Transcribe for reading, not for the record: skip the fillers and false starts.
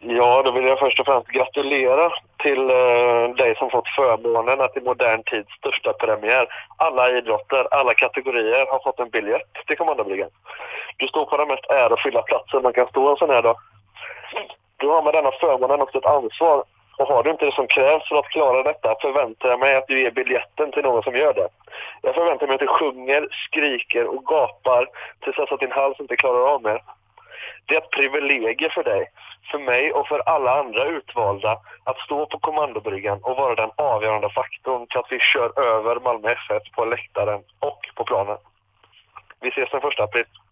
Ja, då vill jag först och främst gratulera till dig som fått förmånen att i modern tids största premiär. Alla idrotter, alla kategorier har fått en biljett till kommandobryggan. Du står på den mest ärofyllda platsen man kan stå en sån här dag. Du har med denna förmånen också ett ansvar. Och har du inte det som krävs för att klara detta förväntar jag mig att du ger biljetten till någon som gör det. Jag förväntar mig att du sjunger, skriker och gapar tills att din hals inte klarar av mer. Det är ett privilegium för dig, för mig och för alla andra utvalda att stå på kommandobryggan och vara den avgörande faktorn till att vi kör över Malmö FF på läktaren och på planen. Vi ses den 1 april.